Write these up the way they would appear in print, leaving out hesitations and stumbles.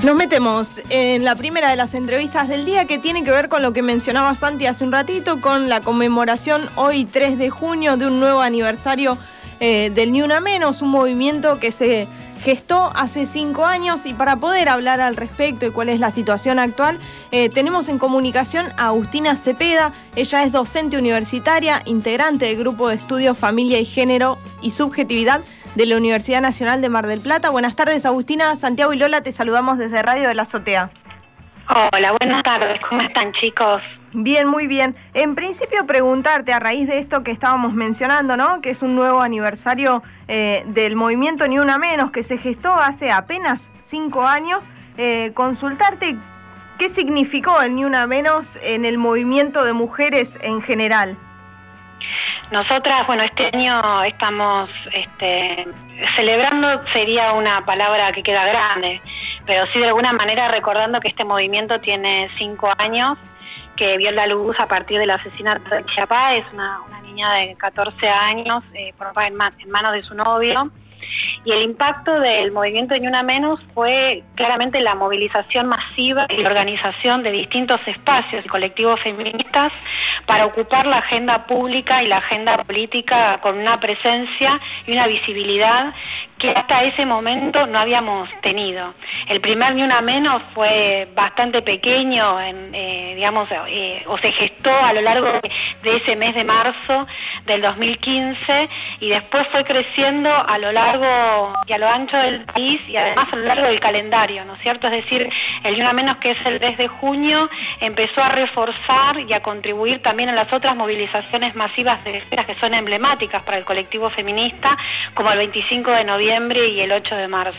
Nos metemos en la primera de las entrevistas del día, que tiene que ver con lo que mencionaba Santi hace un ratito, con la conmemoración hoy 3 de junio de un nuevo aniversario del Ni Una Menos, un movimiento que se gestó hace 5 años, y para poder hablar al respecto y cuál es la situación actual, tenemos en comunicación a Agustina Cepeda. Ella es docente universitaria, integrante del Grupo de Estudios Familia y Género y Subjetividad de la Universidad Nacional de Mar del Plata. Buenas tardes, Agustina. Santiago y Lola te saludamos desde Radio de la Azotea. Hola, buenas tardes. ¿Cómo están, chicos? Bien, muy bien. En principio, preguntarte, a raíz de esto que estábamos mencionando, ¿no?, que es un nuevo aniversario del movimiento Ni Una Menos, que se gestó hace apenas 5 años, consultarte qué significó el Ni Una Menos en el movimiento de mujeres en general. Nosotras, bueno, este año estamos celebrando, sería una palabra que queda grande, pero sí de alguna manera recordando que este movimiento tiene 5 años, que vio la luz a partir del asesinato de Chiapá. Es una niña de 14 años, en manos de su novio. Y el impacto del movimiento Ni Una Menos fue claramente la movilización masiva y la organización de distintos espacios y colectivos feministas para ocupar la agenda pública y la agenda política con una presencia y una visibilidad que hasta ese momento no habíamos tenido. El primer Ni Una Menos fue bastante pequeño, o se gestó a lo largo de ese mes de marzo del 2015, y después fue creciendo a lo largo y a lo ancho del país, y además a lo largo del calendario, ¿no es cierto? Es decir, el Ni Una Menos, que es el 3 de junio, empezó a reforzar y a contribuir también a las otras movilizaciones masivas de esferas que son emblemáticas para el colectivo feminista, como el 25 de noviembre y el 8 de marzo.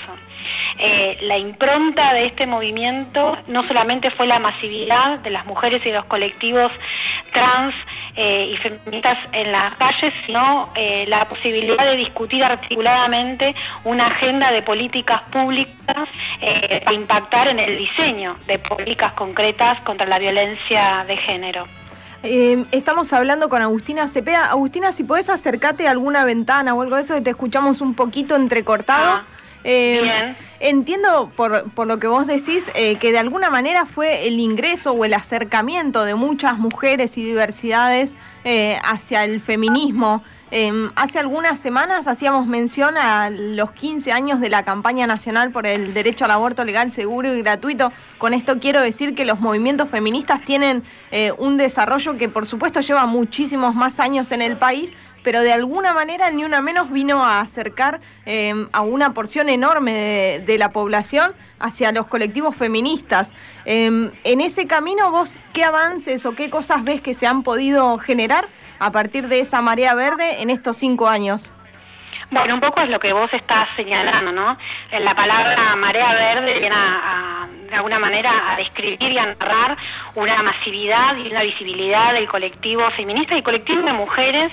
La impronta de este movimiento no solamente fue la masividad de las mujeres y de los colectivos trans y feministas en las calles, sino la posibilidad de discutir articuladamente una agenda de políticas públicas para impactar en el diseño de políticas concretas contra la violencia de género. Estamos hablando con Agustina Cepeda. Agustina, si podés acercarte a alguna ventana o algo de eso, que te escuchamos un poquito entrecortado. Bien. Entiendo por lo que vos decís que de alguna manera fue el ingreso o el acercamiento de muchas mujeres y diversidades hacia el feminismo. Hace algunas semanas hacíamos mención a los 15 años de la campaña nacional por el derecho al aborto legal, seguro y gratuito. Con esto quiero decir que los movimientos feministas tienen un desarrollo que por supuesto lleva muchísimos más años en el país, pero de alguna manera el Ni Una Menos vino a acercar a una porción enorme de la población hacia los colectivos feministas. En ese camino, ¿vos qué avances o qué cosas ves que se han podido generar a partir de esa marea verde en estos 5 años? Bueno, un poco es lo que vos estás señalando, ¿no? La palabra marea verde viene de alguna manera a describir y a narrar una masividad y una visibilidad del colectivo feminista y colectivo de mujeres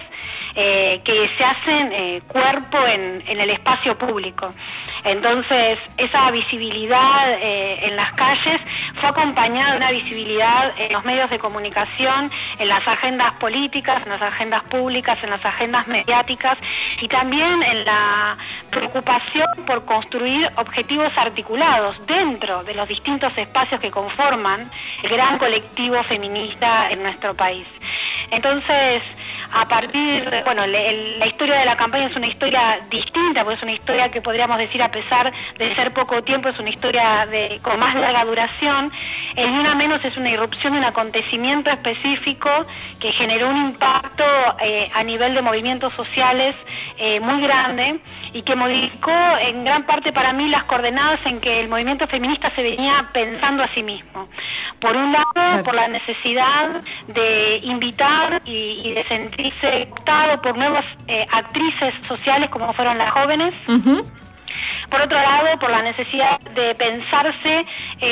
que se hacen cuerpo en el espacio público. Entonces, esa visibilidad en las calles fue acompañada de una visibilidad en los medios de comunicación, en las agendas políticas, en las agendas públicas, en las agendas mediáticas, y también en la preocupación por construir objetivos articulados dentro de los distintos espacios que conforman el gran colectivo feminista en nuestro país. Entonces, a partir, la historia de la campaña es una historia distinta, porque es una historia que podríamos decir, a pesar de ser poco tiempo, es una historia con más larga duración. El Ni Una Menos es una irrupción de un acontecimiento específico que generó un impacto a nivel de movimientos sociales muy grande, y que modificó en gran parte para mí las coordenadas en que el movimiento feminista se venía pensando a sí mismo. Por un lado, por la necesidad de invitar y de sentirse optado por nuevas actrices sociales como fueron las jóvenes. Uh-huh. Por otro lado, por la necesidad de pensarse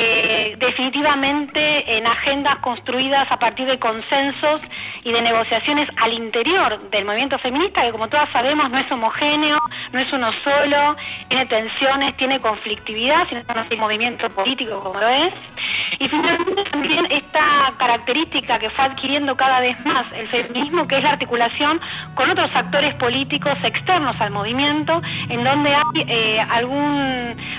definitivamente en agendas construidas a partir de consensos y de negociaciones al interior del movimiento feminista, que como todas sabemos no es homogéneo, no es uno solo, tiene tensiones, tiene conflictividad, sino no es un movimiento político como lo es. Y finalmente también esta característica que fue adquiriendo cada vez más el feminismo, que es la articulación con otros actores políticos externos al movimiento, en donde hay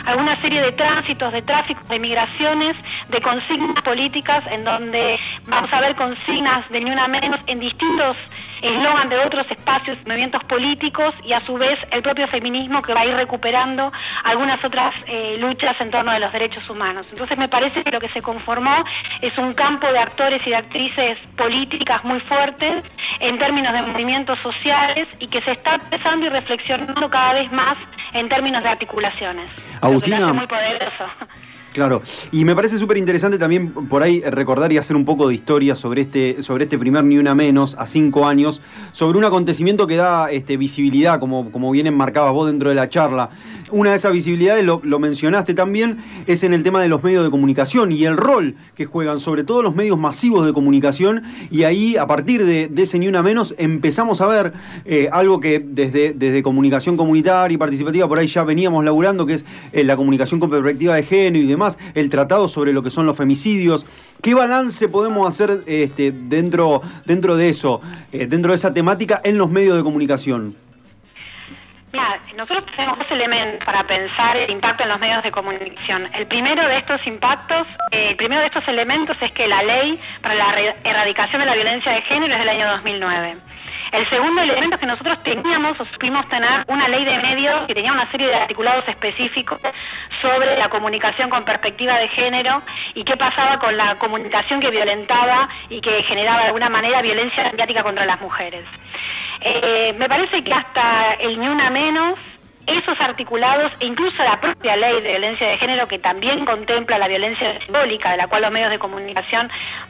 alguna serie de tránsitos, de tráficos, de migraciones, de consignas políticas, en donde vamos a ver consignas de Ni Una Menos en distintos eslogan de otros espacios, movimientos políticos, y a su vez el propio feminismo, que va a ir recuperando algunas otras luchas en torno de los derechos humanos. Entonces me parece que lo que se conformó es un campo de actores y de actrices políticas muy fuertes en términos de movimientos sociales, y que se está pensando y reflexionando cada vez más en términos de articulaciones. Agustina, lo que lo hace muy poderoso. Claro, y me parece súper interesante también por ahí recordar y hacer un poco de historia sobre este primer Ni Una Menos a 5 años, sobre un acontecimiento que da visibilidad, como bien enmarcabas vos dentro de la charla. Una de esas visibilidades, lo mencionaste también, es en el tema de los medios de comunicación y el rol que juegan, sobre todo los medios masivos de comunicación, y ahí, a partir de ese Ni Una Menos, empezamos a ver algo que desde comunicación comunitaria y participativa por ahí ya veníamos laburando, que es la comunicación con perspectiva de género y demás, el tratado sobre lo que son los femicidios. ¿Qué balance podemos hacer dentro de eso, dentro de esa temática en los medios de comunicación? Mira, nosotros tenemos 2 elementos para pensar el impacto en los medios de comunicación. El primero de estos elementos es que la ley para la erradicación de la violencia de género es del año 2009. El segundo elemento es que nosotros teníamos o supimos tener una ley de medios que tenía una serie de articulados específicos sobre la comunicación con perspectiva de género y qué pasaba con la comunicación que violentaba y que generaba de alguna manera violencia mediática contra las mujeres. Me parece que hasta el Ni Una Menos, esos articulados, e incluso la propia ley de violencia de género, que también contempla la violencia simbólica, de la cual los medios de comunicación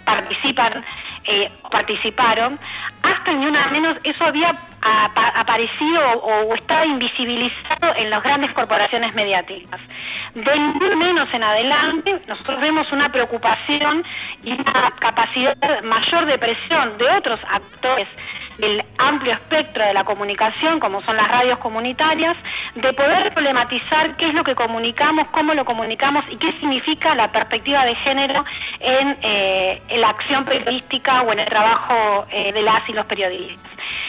participaron, hasta el Ni Una Menos eso había aparecido o estaba invisibilizado en las grandes corporaciones mediáticas. De Ni Una Menos en adelante, nosotros vemos una preocupación y una capacidad mayor de presión de otros actores del amplio espectro de la comunicación, como son las radios comunitarias, de poder problematizar qué es lo que comunicamos, cómo lo comunicamos y qué significa la perspectiva de género en la acción periodística o en el trabajo de las y los periodistas.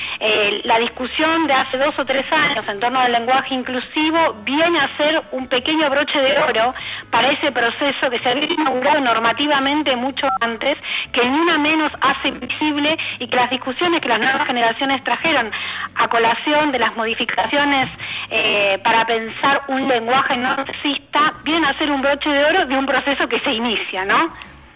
La discusión de hace 2 o 3 años en torno al lenguaje inclusivo viene a ser un pequeño broche de oro para ese proceso que se había inaugurado normativamente mucho antes, que el Ni Una Menos hace visible, y que las discusiones que las nuevas generaciones trajeron a colación de las modificaciones para pensar un lenguaje no sexista viene a ser un broche de oro de un proceso que se inicia, ¿no?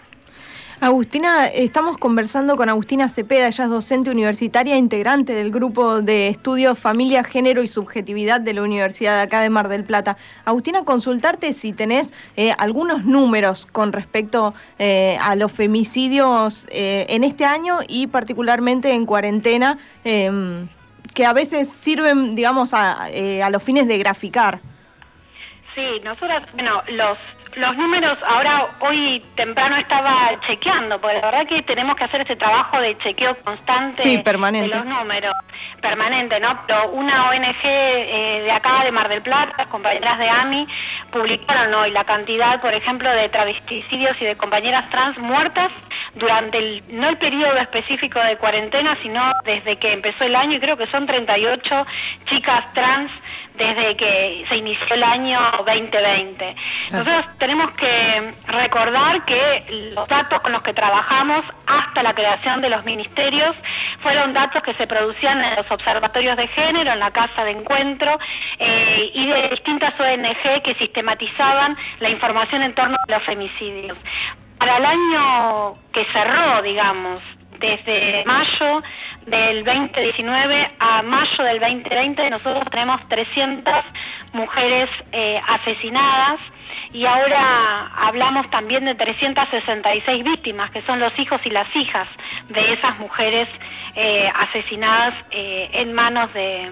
Agustina, estamos conversando con Agustina Cepeda, ella es docente universitaria, integrante del grupo de estudios Familia, Género y Subjetividad de la Universidad de acá de Mar del Plata. Agustina, consultarte si tenés algunos números con respecto a los femicidios en este año y particularmente en cuarentena, que a veces sirven, digamos, a los fines de graficar. Sí, nosotros, bueno, los números, ahora hoy temprano estaba chequeando, porque la verdad que tenemos que hacer este trabajo de chequeo constante, sí, permanente, de los números, permanente, ¿no? Pero una ONG de acá, de Mar del Plata, las compañeras de AMI, publicaron hoy la cantidad, por ejemplo, de travesticidios y de compañeras trans muertas durante no el periodo específico de cuarentena, sino desde que empezó el año, y creo que son 38 chicas trans desde que se inició el año 2020. Nosotros tenemos que recordar que los datos con los que trabajamos hasta la creación de los ministerios fueron datos que se producían en los observatorios de género, en la Casa de Encuentro, y de distintas ONG que sistematizaban la información en torno a los femicidios. Para el año que cerró, digamos, desde mayo del 2019 a mayo del 2020, nosotros tenemos 300 mujeres asesinadas, y ahora hablamos también de 366 víctimas, que son los hijos y las hijas de esas mujeres asesinadas en manos de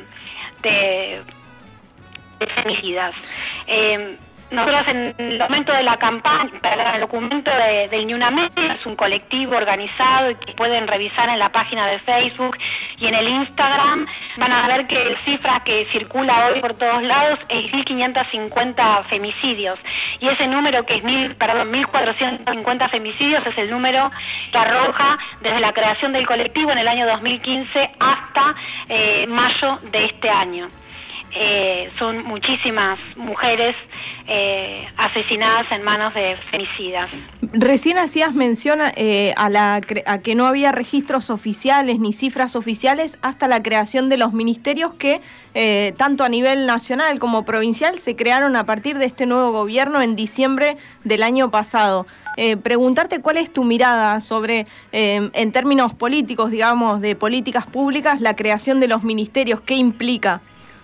femicidas. Nosotros en el momento de la campaña, para el documento del Ni Una Menos, es un colectivo organizado y que pueden revisar en la página de Facebook y en el Instagram, van a ver que la cifra que circula hoy por todos lados es 1.550 femicidios, y ese número que es 1.450 femicidios es el número que arroja desde la creación del colectivo en el año 2015 hasta mayo de este año. son muchísimas mujeres asesinadas en manos de femicidas. Recién hacías mención a que no había registros oficiales ni cifras oficiales hasta la creación de los ministerios que tanto a nivel nacional como provincial se crearon a partir de este nuevo gobierno en diciembre del año pasado. Preguntarte cuál es tu mirada sobre, en términos políticos, digamos, de políticas públicas, la creación de los ministerios, ¿qué implica?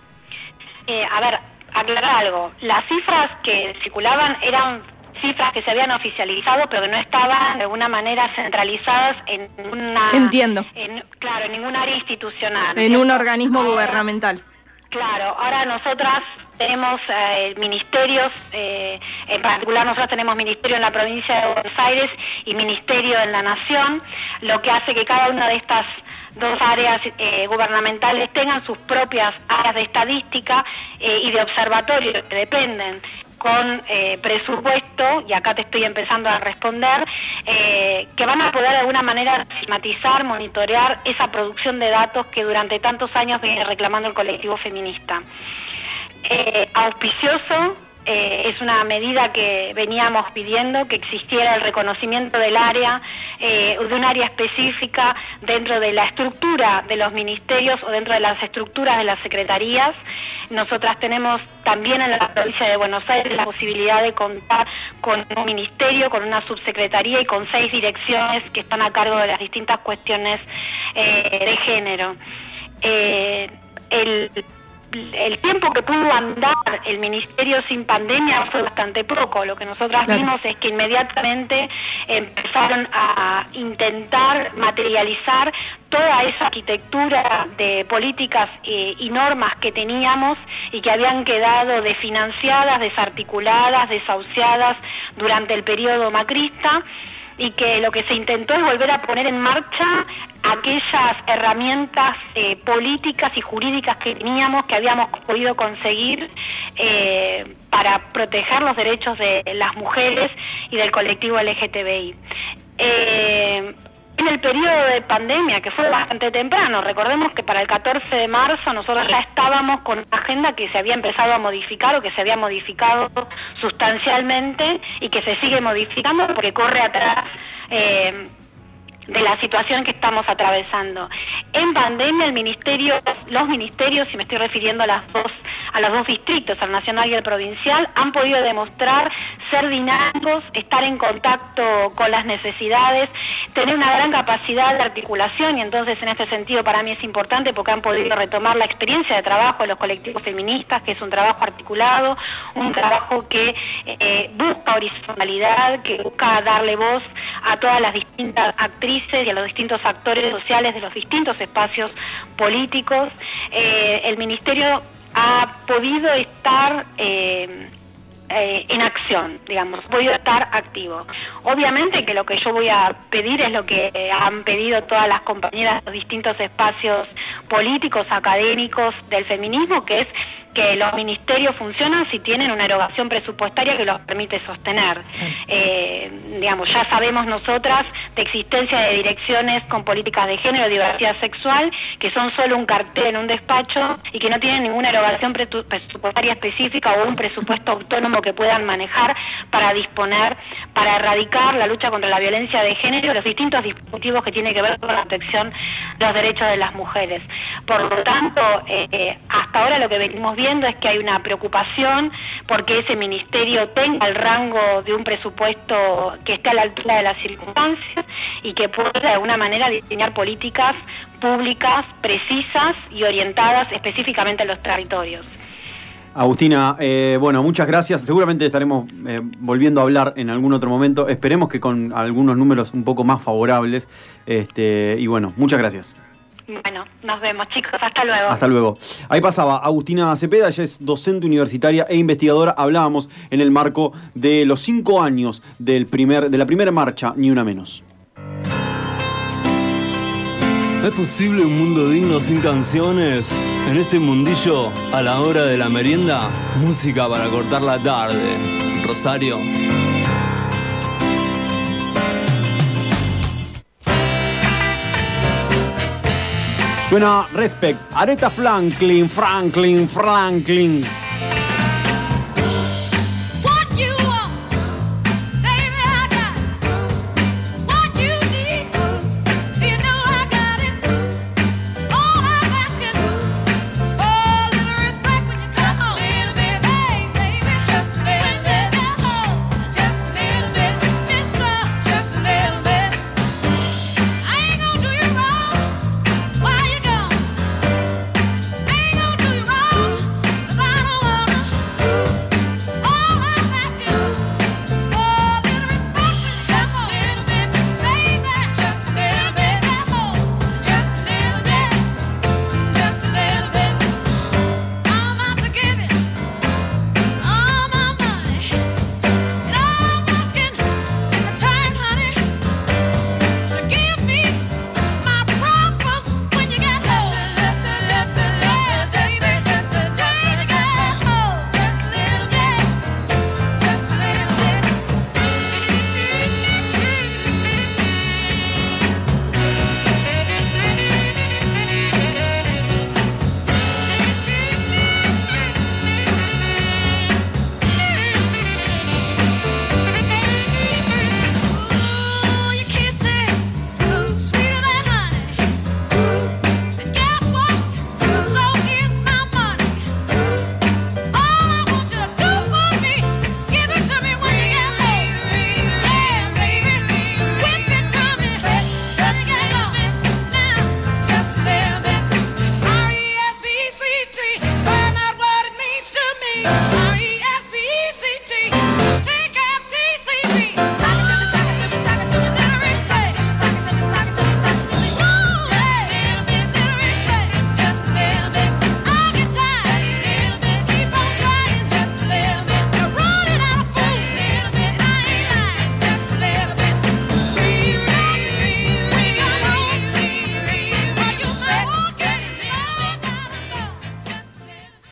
Aclarar algo. Las cifras que circulaban eran cifras que se habían oficializado, pero que no estaban de alguna manera centralizadas en una... Entiendo. En ningún área institucional. En un organismo gubernamental. Claro, ahora nosotras tenemos ministerios, en particular nosotros tenemos ministerio en la provincia de Buenos Aires y ministerio en la Nación, lo que hace que cada una de estas dos áreas gubernamentales tengan sus propias áreas de estadística y de observatorio que dependen con presupuesto, y acá te estoy empezando a responder, que van a poder de alguna manera sistematizar, monitorear esa producción de datos que durante tantos años viene reclamando el colectivo feminista. Auspicioso. Es una medida que veníamos pidiendo, que existiera el reconocimiento del área, de un área específica dentro de la estructura de los ministerios o dentro de las estructuras de las secretarías. Nosotras tenemos también en la provincia de Buenos Aires la posibilidad de contar con un ministerio, con una subsecretaría y con 6 direcciones que están a cargo de las distintas cuestiones de género. El tiempo que pudo andar el ministerio sin pandemia fue bastante poco. Lo que nosotras vimos es que inmediatamente empezaron a intentar materializar toda esa arquitectura de políticas y normas que teníamos y que habían quedado desfinanciadas, desarticuladas, desahuciadas durante el periodo macrista, y que lo que se intentó es volver a poner en marcha aquellas herramientas políticas y jurídicas que teníamos, que habíamos podido conseguir para proteger los derechos de las mujeres y del colectivo LGTBI. En el periodo de pandemia, que fue bastante temprano, recordemos que para el 14 de marzo nosotros ya estábamos con una agenda que se había empezado a modificar o que se había modificado sustancialmente y que se sigue modificando porque corre atrás de la situación que estamos atravesando. En pandemia los ministerios, y me estoy refiriendo a los dos distritos, al nacional y al provincial, han podido demostrar ser dinámicos, estar en contacto con las necesidades, tener una gran capacidad de articulación, y entonces en este sentido para mí es importante porque han podido retomar la experiencia de trabajo de los colectivos feministas, que es un trabajo articulado, un trabajo que busca horizontalidad, que busca darle voz a todas las distintas actrices y a los distintos actores sociales de los distintos espacios políticos. El Ministerio ha podido estar en acción, digamos, podido estar activo. Obviamente que lo que yo voy a pedir es lo que han pedido todas las compañeras de los distintos espacios políticos, académicos del feminismo, que es que los ministerios funcionan si tienen una erogación presupuestaria que los permite sostener. Digamos, ya sabemos nosotras de existencia de direcciones con políticas de género, diversidad sexual, que son solo un cartel en un despacho y que no tienen ninguna erogación presupuestaria específica o un presupuesto autónomo que puedan manejar para disponer, para erradicar la lucha contra la violencia de género, los distintos dispositivos que tienen que ver con la protección de los derechos de las mujeres. Por lo tanto, hasta ahora lo que venimos viendo es que hay una preocupación porque ese ministerio tenga el rango de un presupuesto que esté a la altura de las circunstancias y que pueda de alguna manera diseñar políticas públicas precisas y orientadas específicamente a los territorios. Agustina, bueno, muchas gracias. Seguramente estaremos volviendo a hablar en algún otro momento. Esperemos que con algunos números un poco más favorables. Y bueno, muchas gracias. Bueno, nos vemos, chicos. Hasta luego. Hasta luego. Ahí pasaba Agustina Cepeda, ella es docente universitaria e investigadora. Hablábamos en el marco de los 5 años de la primera marcha Ni Una Menos. ¿Es posible un mundo digno sin canciones? En este mundillo, a la hora de la merienda, música para cortar la tarde. Rosario. Suena Respect, Aretha Franklin.